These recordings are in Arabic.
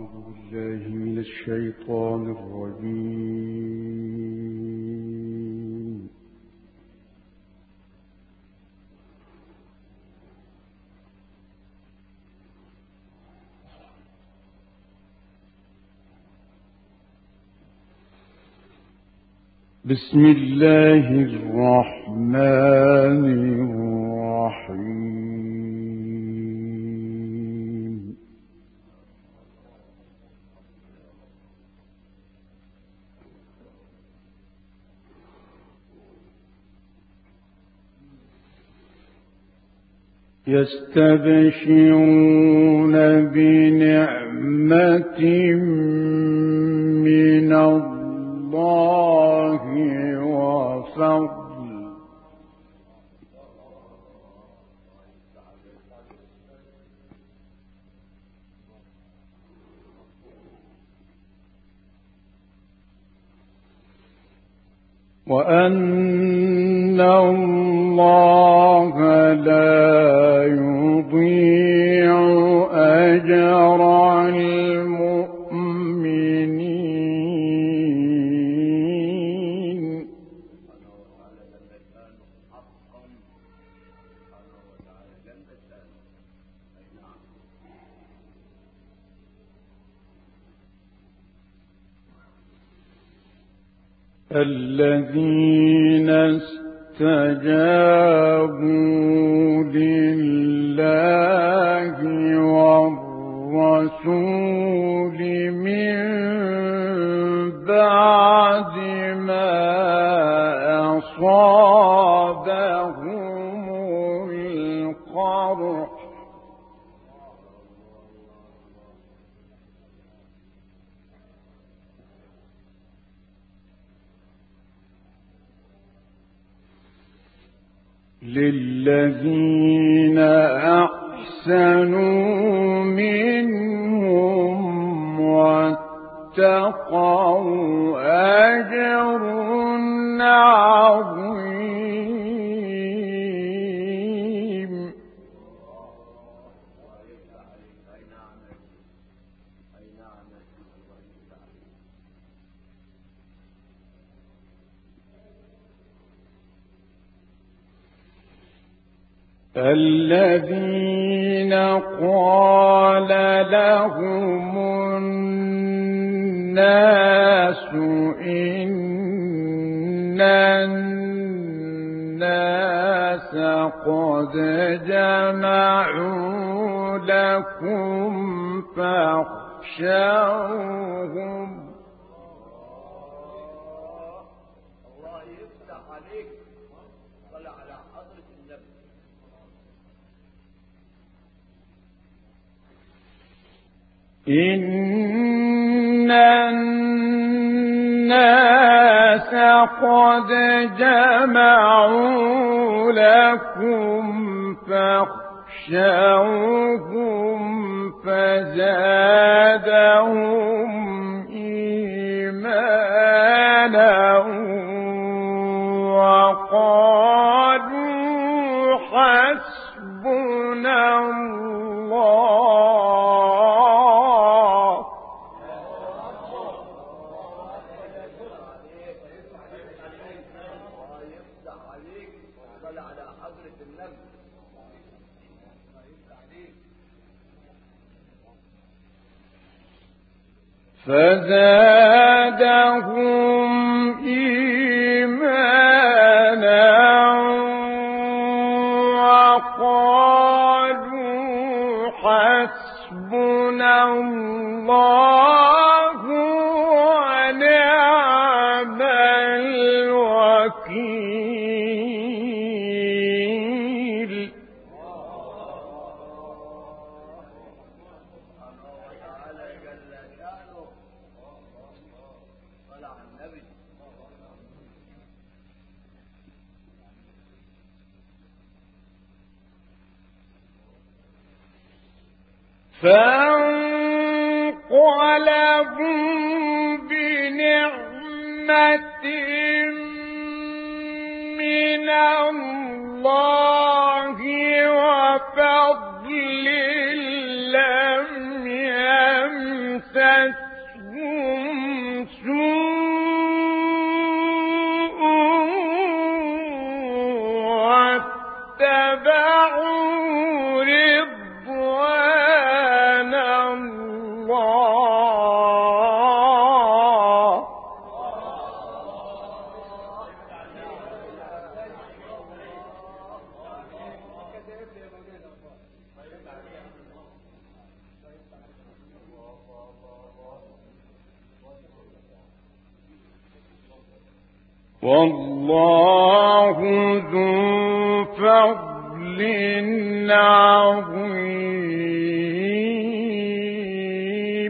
أعوذ بالله من الشيطان الرجيم. بسم الله الرحمن الرحيم. يستبشرون بنعمة من الله وفضل وأن الله لا يضيع أجر المؤمنين. الذين استجابوا لله والرسول من بعد ما أصابهم القرح للذين أحسنوا منهم واتقوا أجر عظيم. الذين قال لهم الناس إن الناس قد جمعوا لكم فاخشوهم. إن الناس قد جمعوا لكم فاخشوهم فزادهم إيمانا وقالوا حسبنا الله. فزادهم إيمانا وقالوا حسبنا الله ونعم الوكيل. فانقلبوا بنعمة من الله وفضل لم يمسسهم الله. والله ذو فضل عظيم.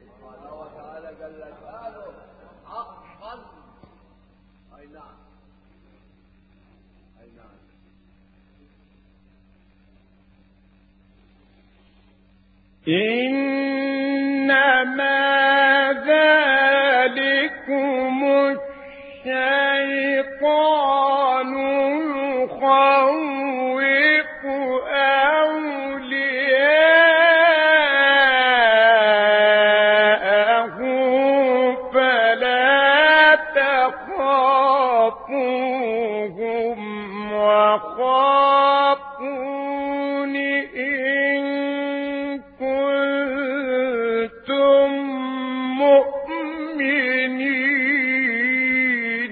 إنما ذلكم الشيطان يخوف أولياءه فلا تخافوهم وخافون إن كنتم مؤمنين.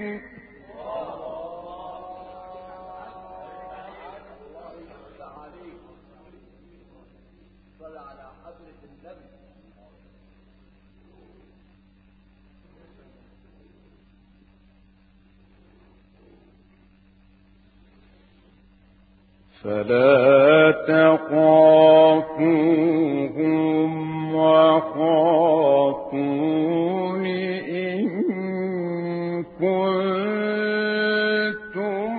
فلا تخافوهم وخافون إن كنتم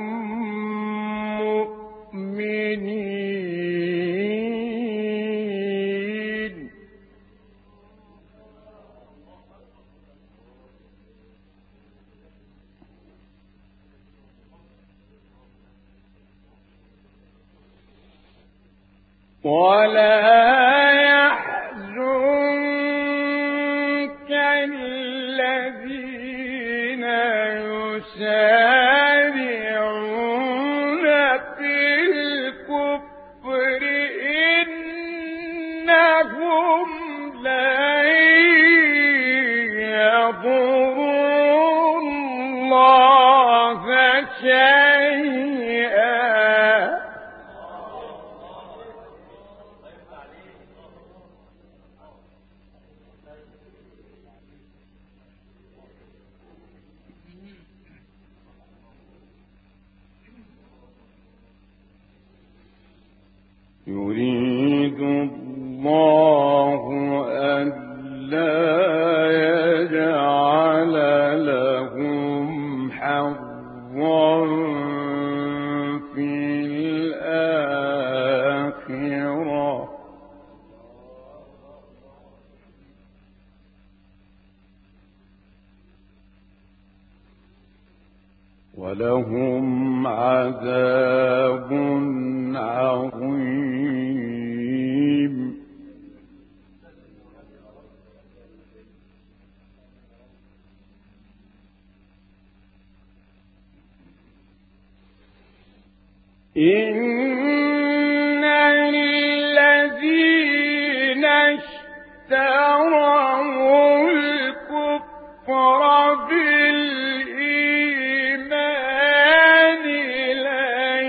مؤمنين. ولا يحزنك الذين يسارعون في الكفر إنهم لن يضروا الله شيئا. يريد الله ألا يجعل لهم حظا في الآخرة ولهم عذاب عظيم. إن الذين اشتروا الكفر بالإيمان لن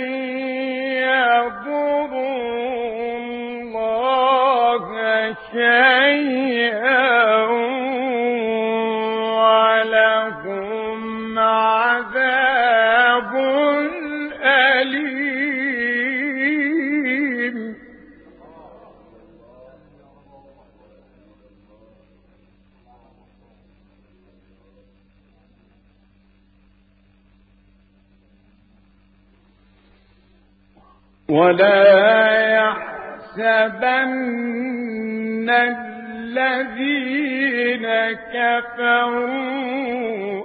يضروا الله شيئا ولهم عذاب أليم. ولا يحسبن الذين كفروا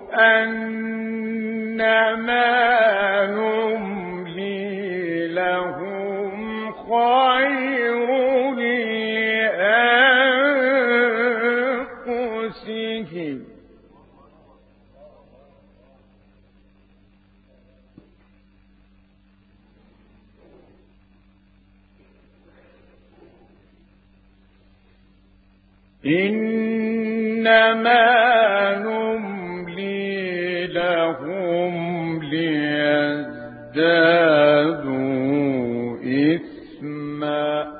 أنما نملي لهم خير لأنفسهم إنما نملي لهم ليزدادوا إثما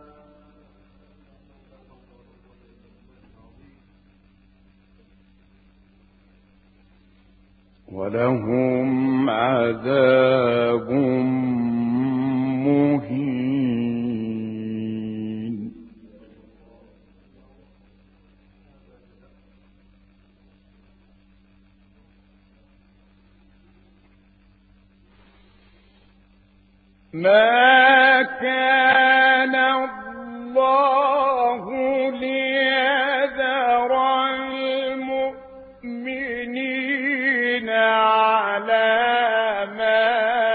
ولهم عذاب مهين. ما كان الله ليذر المؤمنين على ما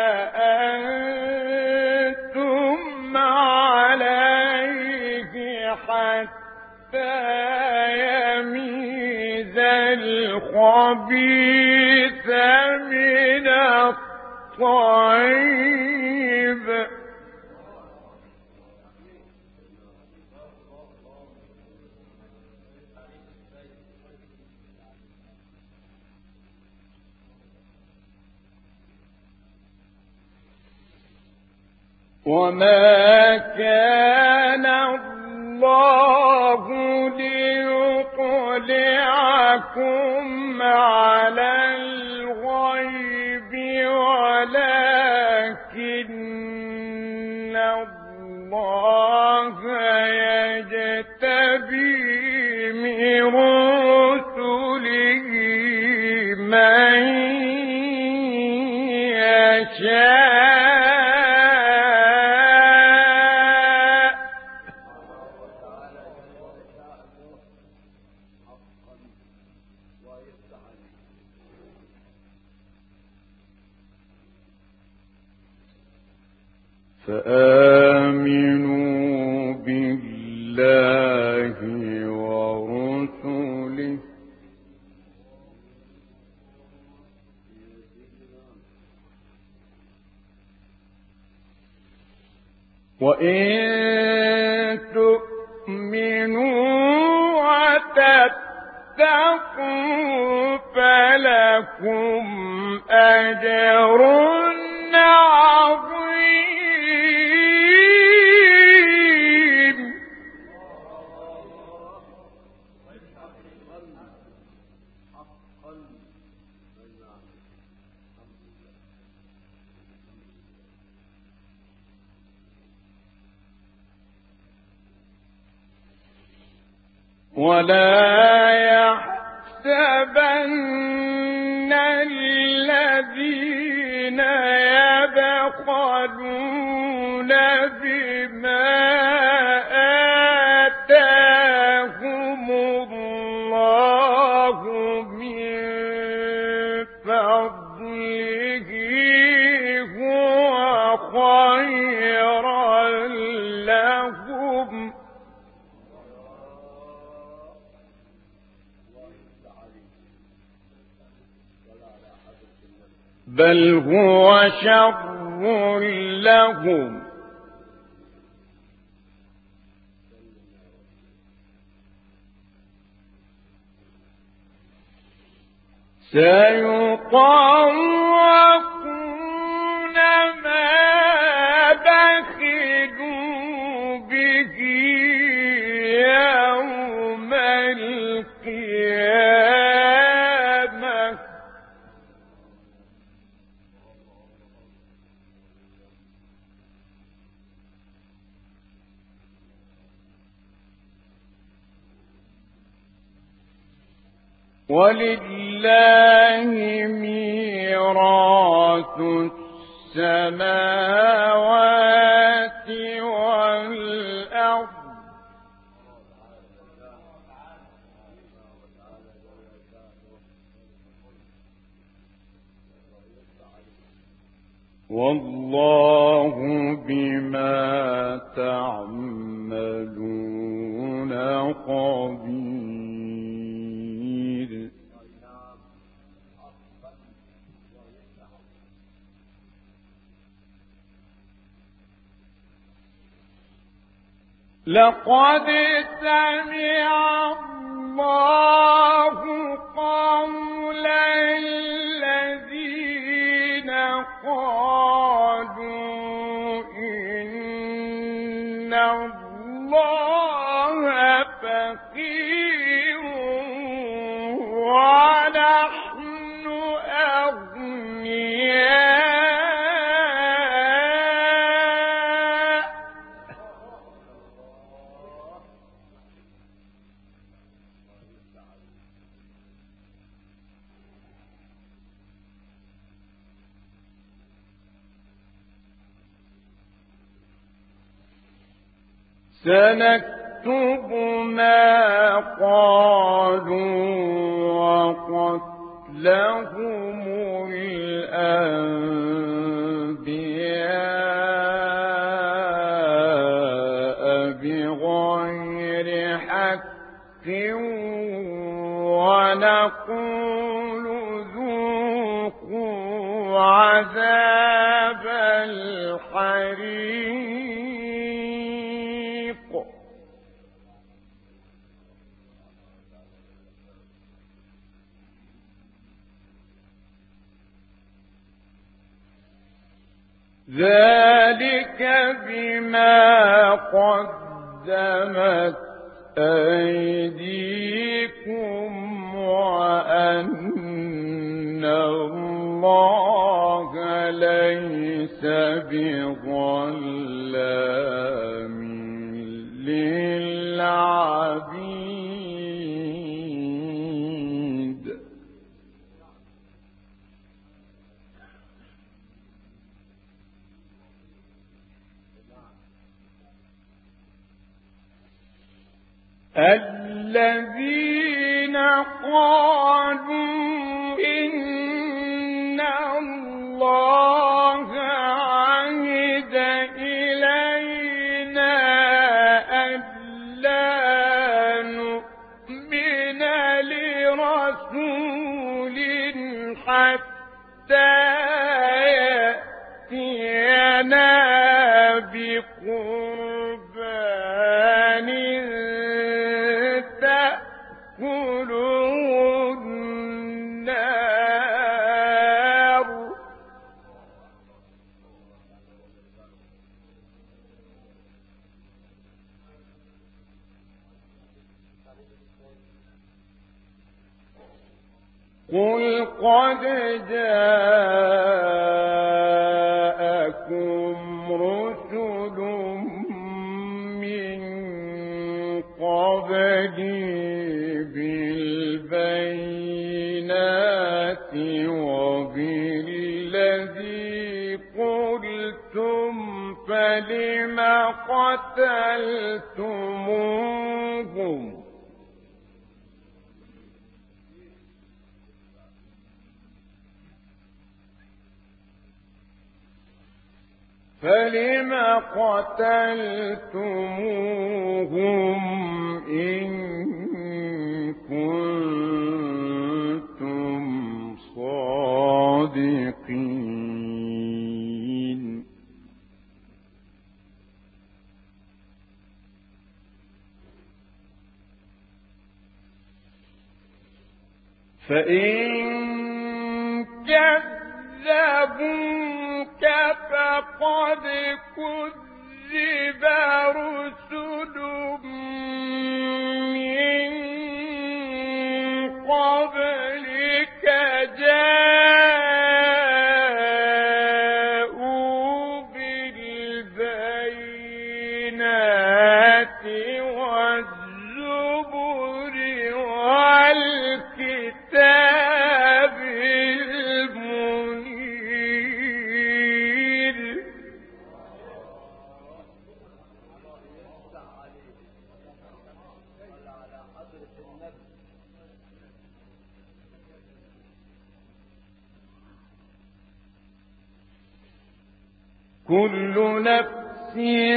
أنتم عليه حتى يميز الخبيث من الطيب وما كان الله ليطلعكم على الغيب ولكن الله يجتبي من رسله من يشاء فآمنوا بالله ورسله وإن تؤمنوا وتتقوا فلكم أجر عظيم. ولا يحسبن الذين يبخلون بما آتاهم الله من فضله هو خيرا لهم بل هو شر لهم سيطوقون ما بخلوا به يوم القيامة ولله ميراث السماوات والأرض والله بما تعملون خبير. لقد سمع اللَّهُ قَوْلَ الَّذِينَ قَالُوا إِنَّ اللَّهَ فَقِيرٌ وَنَحْنُ أَغْنِيَاءُ. سنكتب ما قالوا وقتلهم الأنبياء بغير حق ونقول ذوقوا عذاب الحريق. ذلك بما قدمت أيديكم وأن الله ليس بظلام للعبيد. الذين قالوا إن الله عهد إلينا ألا نؤمن لرسول حتى يأتينا بقربان تأكله النار. قل قد جاءكم رسل من قبلي بالبينات وبالذي قلتم فلم قتلتموهم إن كنتم صادقين. فإن كذبوك فقد كذب رسل من قبلك جاءوا بالبينات والزبر والكتاب المنير. كل نفس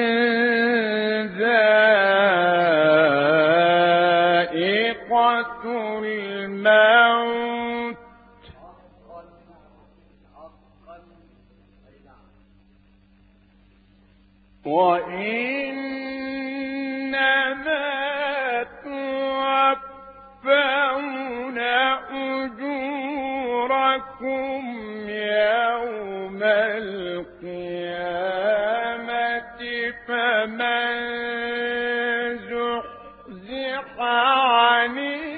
ذائقة الموت وإنما توفون يوم القيامة فمن زحزح عن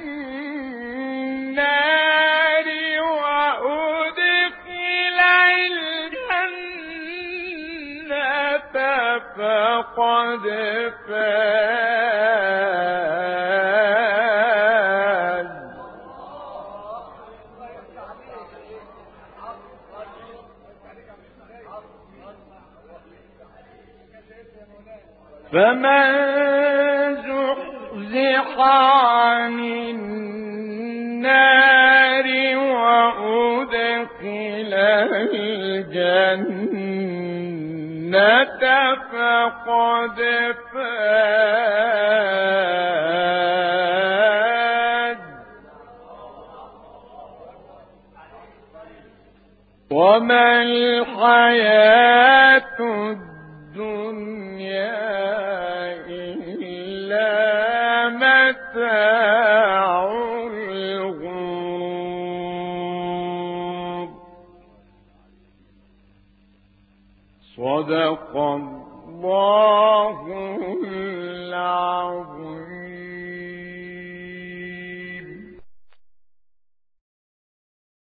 النار وأدخل الجنة فقد فاز. فمن زحزح عن النار وأدخل الجنة فقد فاز. وما الحياة الدنيا إلا متاع الغرور. صدق الله العظيم.